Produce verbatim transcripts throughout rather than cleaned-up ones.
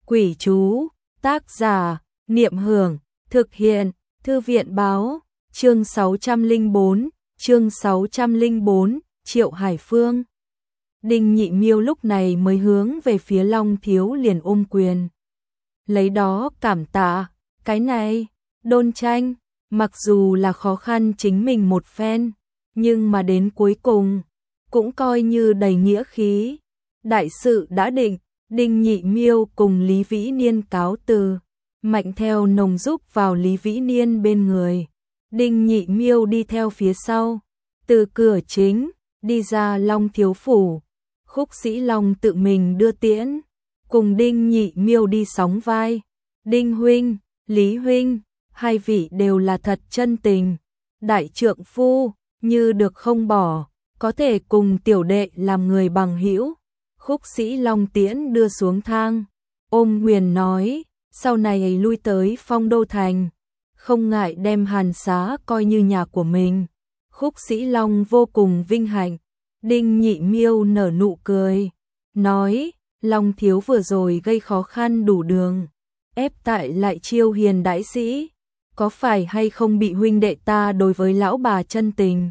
Quỷ chú, tác giả, Niệm Hưởng, thực hiện, Thư viện Báo, chương sáu trăm lẻ bốn, chương sáu trăm lẻ bốn, Triệu Hải Phương. Đinh Nhị Miêu lúc này mới hướng về phía Long Thiếu liền ôm quyền. Lấy đó cảm tạ, cái này, Đôn Tranh, mặc dù là khó khăn chính mình một phen, nhưng mà đến cuối cùng, cũng coi như đầy nghĩa khí. Đại sự đã định, Đinh Nhị Miêu cùng Lý Vĩ Niên cáo từ, Mạnh Theo Nồng giúp vào Lý Vĩ Niên bên người. Đinh Nhị Miêu đi theo phía sau, từ cửa chính, đi ra Long Thiếu phủ. Khúc Sĩ Long tự mình đưa tiễn, cùng Đinh Nhị Miêu đi sóng vai. Đinh huynh, Lý huynh, hai vị đều là thật chân tình. Đại trượng phu, như được không bỏ, có thể cùng tiểu đệ làm người bằng hữu. Khúc Sĩ Long tiễn đưa xuống thang, ôm quyền nói, sau này lui tới Phong Đô Thành, không ngại đem Hàn Xá coi như nhà của mình. Khúc Sĩ Long vô cùng vinh hạnh. Đinh Nhị Miêu nở nụ cười, nói, Long thiếu vừa rồi gây khó khăn đủ đường, ép tại lại chiêu hiền đãi sĩ, có phải hay không bị huynh đệ ta đối với lão bà chân tình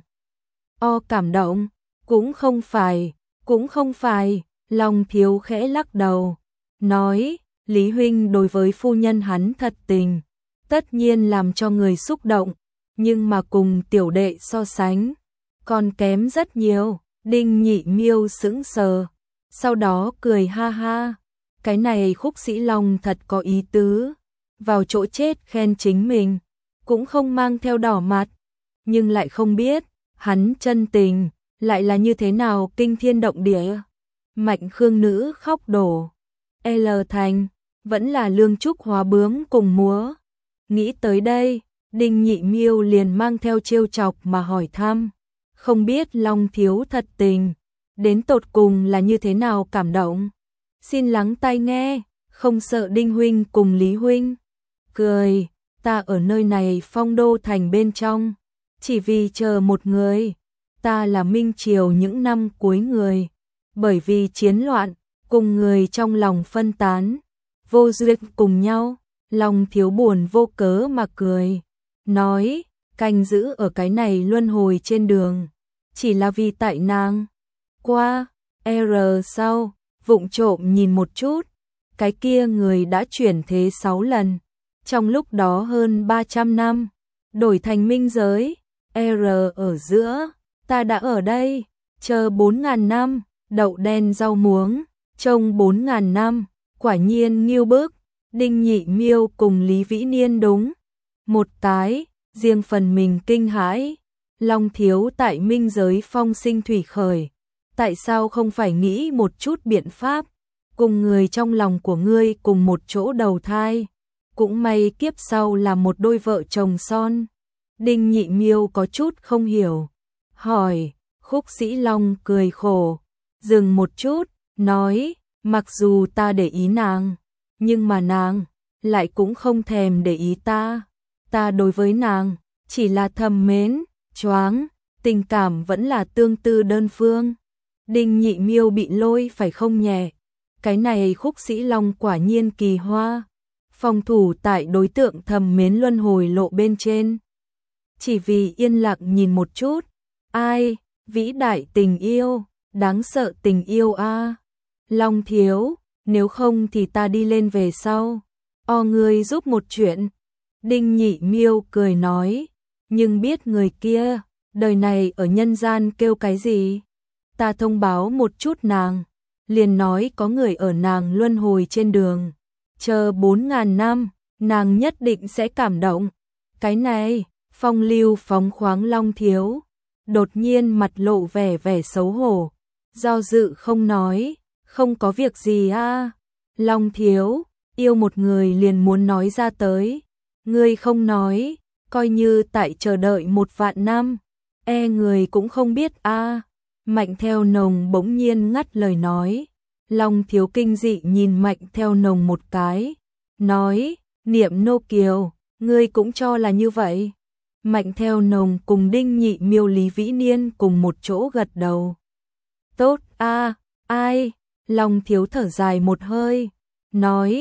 o cảm động? Cũng không phải, cũng không phải. Long thiếu khẽ lắc đầu, nói, Lý huynh đối với phu nhân hắn thật tình, tất nhiên làm cho người xúc động, nhưng mà cùng tiểu đệ so sánh, còn kém rất nhiều. Đinh Nhị Miêu sững sờ, sau đó cười ha ha, cái này Khúc Sĩ Long thật có ý tứ, vào chỗ chết khen chính mình, cũng không mang theo đỏ mặt, nhưng lại không biết, hắn chân tình, lại là như thế nào kinh thiên động địa. Mạnh Khương nữ khóc đổ, L Thành, vẫn là Lương Trúc Hóa bướm cùng múa. Nghĩ tới đây, Đinh Nhị Miêu liền mang theo trêu chọc mà hỏi thăm, không biết Long thiếu thật tình, đến tột cùng là như thế nào cảm động. Xin lắng tai nghe, không sợ Đinh huynh cùng Lý huynh. Cười, ta ở nơi này Phong Đô Thành bên trong, chỉ vì chờ một người, ta là Minh Triều những năm cuối người, bởi vì chiến loạn, cùng người trong lòng phân tán, vô duyên cùng nhau. Long thiếu buồn vô cớ mà cười, nói, canh giữ ở cái này luân hồi trên đường, chỉ là vì tại nàng. Qua, R sau, vụng trộm nhìn một chút, cái kia người đã chuyển thế sáu lần, trong lúc đó hơn ba trăm năm, đổi thành minh giới, R ở giữa, ta đã ở đây, chờ bốn ngàn năm, đậu đen rau muống, trông bốn ngàn năm, quả nhiên nghiêu bức. Đinh Nhị Miêu cùng Lý Vĩ Niên đúng một tái, riêng phần mình kinh hãi. Long thiếu tại minh giới phong sinh thủy khởi, tại sao không phải nghĩ một chút biện pháp, cùng người trong lòng của ngươi cùng một chỗ đầu thai, cũng may kiếp sau là một đôi vợ chồng son. Đinh Nhị Miêu có chút không hiểu, hỏi. Khúc Sĩ Long cười khổ, dừng một chút, nói, mặc dù ta để ý nàng, nhưng mà nàng lại cũng không thèm để ý ta, ta đối với nàng chỉ là thầm mến, choáng, tình cảm vẫn là tương tư đơn phương. Đinh Nhị Miêu bị lôi phải không nhẹ, cái này Khúc Sĩ Long quả nhiên kỳ hoa, phòng thủ tại đối tượng thầm mến luân hồi lộ bên trên, chỉ vì yên lặng nhìn một chút. Ai, vĩ đại tình yêu, đáng sợ tình yêu a. Long thiếu, nếu không thì ta đi lên về sau, o ngươi giúp một chuyện. Đinh Nhị Miêu cười nói, nhưng biết người kia, đời này ở nhân gian kêu cái gì? Ta thông báo một chút nàng, liền nói có người ở nàng luân hồi trên đường, chờ bốn ngàn năm, nàng nhất định sẽ cảm động. Cái này, phong lưu phóng khoáng Long thiếu, đột nhiên mặt lộ vẻ vẻ xấu hổ, do dự không nói, không có việc gì a. Long thiếu, yêu một người liền muốn nói ra tới, ngươi không nói, coi như tại chờ đợi một vạn năm, e người cũng không biết a. Mạnh Theo Nồng bỗng nhiên ngắt lời nói. Long thiếu kinh dị nhìn Mạnh Theo Nồng một cái, nói, Niệm nô kiều, ngươi cũng cho là như vậy. Mạnh Theo Nồng cùng Đinh Nhị Miêu Lý Vĩ Niên cùng một chỗ gật đầu. Tốt a, ai? Long thiếu thở dài một hơi, nói,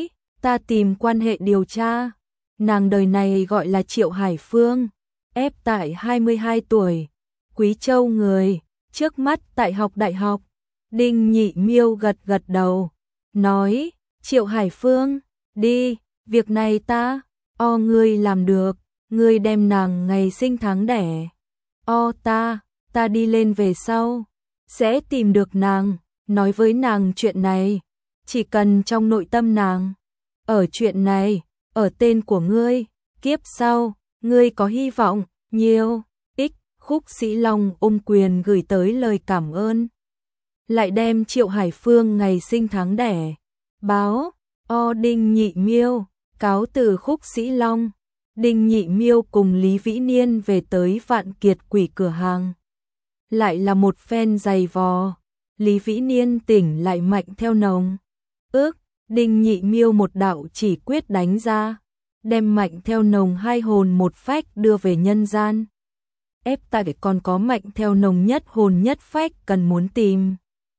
ta tìm quan hệ điều tra. Nàng đời này gọi là Triệu Hải Phương, ép tại hai mươi hai tuổi, Quý Châu người, trước mắt tại học đại học. Đinh Nhị Miêu gật gật đầu, nói, Triệu Hải Phương, đi, việc này ta, o ngươi làm được, ngươi đem nàng ngày sinh tháng đẻ. O ta, ta đi lên về sau, sẽ tìm được nàng, nói với nàng chuyện này, chỉ cần trong nội tâm nàng. Ở chuyện này, ở tên của ngươi, kiếp sau, ngươi có hy vọng, nhiều, ích, Khúc Sĩ Long ôm quyền gửi tới lời cảm ơn. Lại đem Triệu Hải Phương ngày sinh tháng đẻ, báo, o Đinh Nhị Miêu, cáo từ Khúc Sĩ Long. Đinh Nhị Miêu cùng Lý Vĩ Niên về tới Vạn Kiệt Quỷ cửa hàng. Lại là một phen giày vò, Lý Vĩ Niên tỉnh lại Mạnh Theo Nồng. Ước, Đinh Nhị Miêu một đạo chỉ quyết đánh ra, đem Mạnh Theo Nồng hai hồn một phách đưa về nhân gian. Ép tại còn có Mạnh Theo Nồng nhất hồn nhất phách cần muốn tìm.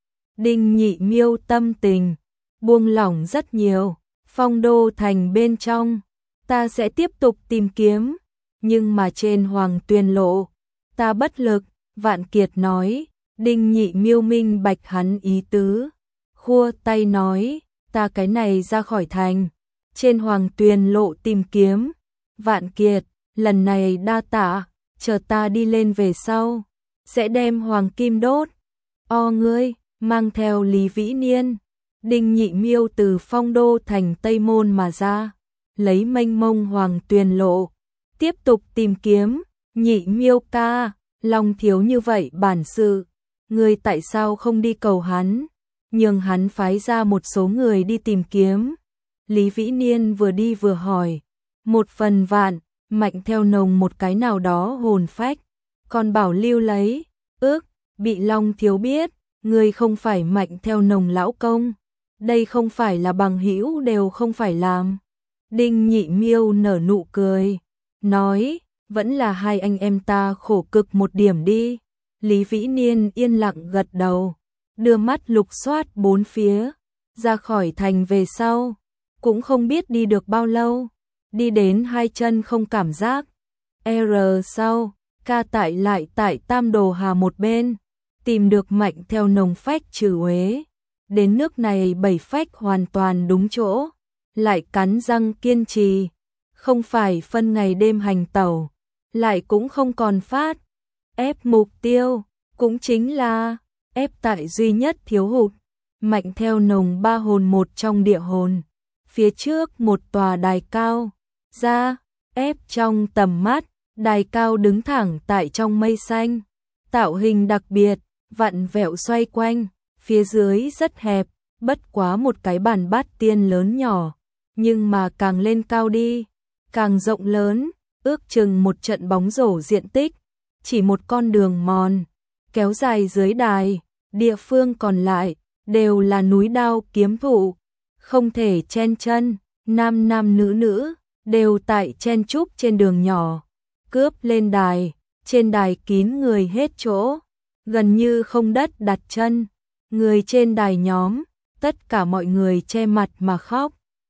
Đinh Nhị Miêu tâm tình buông lỏng rất nhiều, Phong Đô thành bên trong, ta sẽ tiếp tục tìm kiếm, nhưng mà trên Hoàng Tuyền lộ, ta bất lực. Vạn Kiệt nói, Đinh Nhị Miêu minh bạch hắn ý tứ, khua tay nói, ta cái này ra khỏi thành, trên Hoàng Tuyền lộ tìm kiếm. Vạn Kiệt, lần này đa tạ, chờ ta đi lên về sau, sẽ đem hoàng kim đốt. O ngươi, mang theo Lý Vĩ Niên, Đinh Nhị Miêu từ Phong Đô thành Tây Môn mà ra, lấy mênh mông Hoàng Tuyền lộ, tiếp tục tìm kiếm. Nhị Miêu ca, Long thiếu như vậy bản sự, ngươi tại sao không đi cầu hắn, nhường hắn phái ra một số người đi tìm kiếm. Lý Vĩ Niên vừa đi vừa hỏi, một phần vạn, Mạnh Theo Nồng một cái nào đó hồn phách, còn bảo lưu lấy. Ước, bị Long thiếu biết, ngươi không phải Mạnh Theo Nồng lão công, đây không phải là bằng hữu đều không phải làm. Đinh Nhị Miêu nở nụ cười, nói, vẫn là hai anh em ta khổ cực một điểm đi. Lý Vĩ Niên yên lặng gật đầu, đưa mắt lục soát bốn phía, ra khỏi thành về sau, cũng không biết đi được bao lâu, đi đến hai chân không cảm giác. R sau, ca tại lại tại Tam Đồ Hà một bên, tìm được Mạnh Theo Nồng phách trừ uế, đến nước này bảy phách hoàn toàn đúng chỗ, lại cắn răng kiên trì, không phải phân ngày đêm hành tẩu, lại cũng không còn phát. Ép mục tiêu, cũng chính là ép tại duy nhất thiếu hụt, Mạnh Theo Nồng ba hồn một trong địa hồn, phía trước một tòa đài cao, ra, ép trong tầm mắt, đài cao đứng thẳng tại trong mây xanh, tạo hình đặc biệt, vặn vẹo xoay quanh, phía dưới rất hẹp, bất quá một cái bàn bát tiên lớn nhỏ, nhưng mà càng lên cao đi, càng rộng lớn, ước chừng một trận bóng rổ diện tích, chỉ một con đường mòn, kéo dài dưới đài, địa phương còn lại, đều là núi đao kiếm thụ, không thể chen chân, nam nam nữ nữ, đều tại chen chúc trên đường nhỏ, cướp lên đài, trên đài kín người hết chỗ, gần như không đất đặt chân, người trên đài nhóm, tất cả mọi người che mặt mà khóc,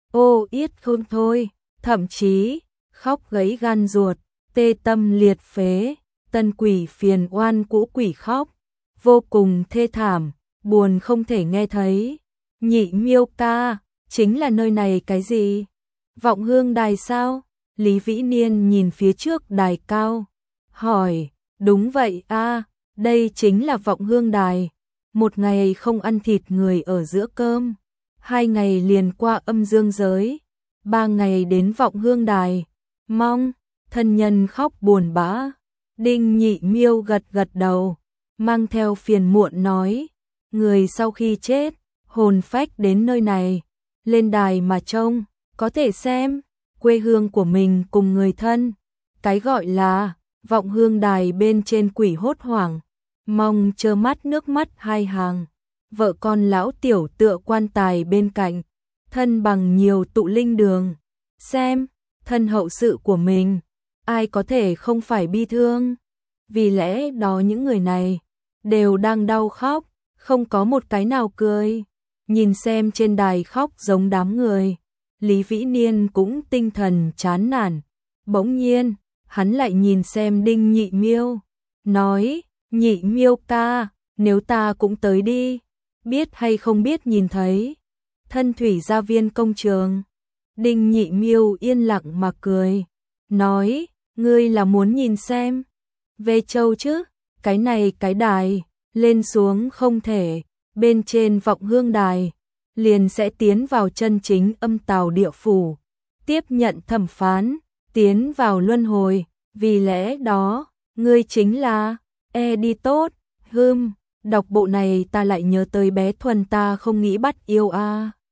ô yết không thôi, thậm chí, khóc gãy gan ruột, tê tâm liệt phế, tân quỷ phiền oan cũ quỷ khóc, vô cùng thê thảm, buồn không thể nghe thấy. Nhị Miêu ca, chính là nơi này cái gì? Vọng Hương đài sao? Lý Vĩ Niên nhìn phía trước đài cao, hỏi, đúng vậy a, đây chính là Vọng Hương đài. Một ngày không ăn thịt người ở giữa cơm, hai ngày liền qua âm dương giới, ba ngày đến Vọng Hương đài, mong, thân nhân khóc buồn bã. Đinh Nhị Miêu gật gật đầu, mang theo phiền muộn nói, người sau khi chết, hồn phách đến nơi này, lên đài mà trông, có thể xem quê hương của mình cùng người thân, cái gọi là Vọng Hương đài bên trên quỷ hốt hoảng, mong trơ mắt nước mắt hai hàng, vợ con lão tiểu tựa quan tài bên cạnh, thân bằng nhiều tụ linh đường, xem thân hậu sự của mình, ai có thể không phải bi thương, vì lẽ đó những người này đều đang đau khóc, không có một cái nào cười, nhìn xem trên đài khóc giống đám người, Lý Vĩ Niên cũng tinh thần chán nản. Bỗng nhiên, hắn lại nhìn xem Đinh Nhị Miêu, nói, Nhị Miêu ta, nếu ta cũng tới đi, biết hay không biết nhìn thấy. Thân thủy gia viên công trường. Đinh Nhị Miêu yên lặng mà cười, nói, ngươi là muốn nhìn xem về châu chứ, cái này cái đài, lên xuống không thể, bên trên vọng hương đài, liền sẽ tiến vào chân chính âm tào địa phủ, tiếp nhận thẩm phán, tiến vào luân hồi, vì lẽ đó, ngươi chính là, e đi tốt, hưm, đọc bộ này ta lại nhớ tới bé Thuần ta không nghĩ bắt yêu a.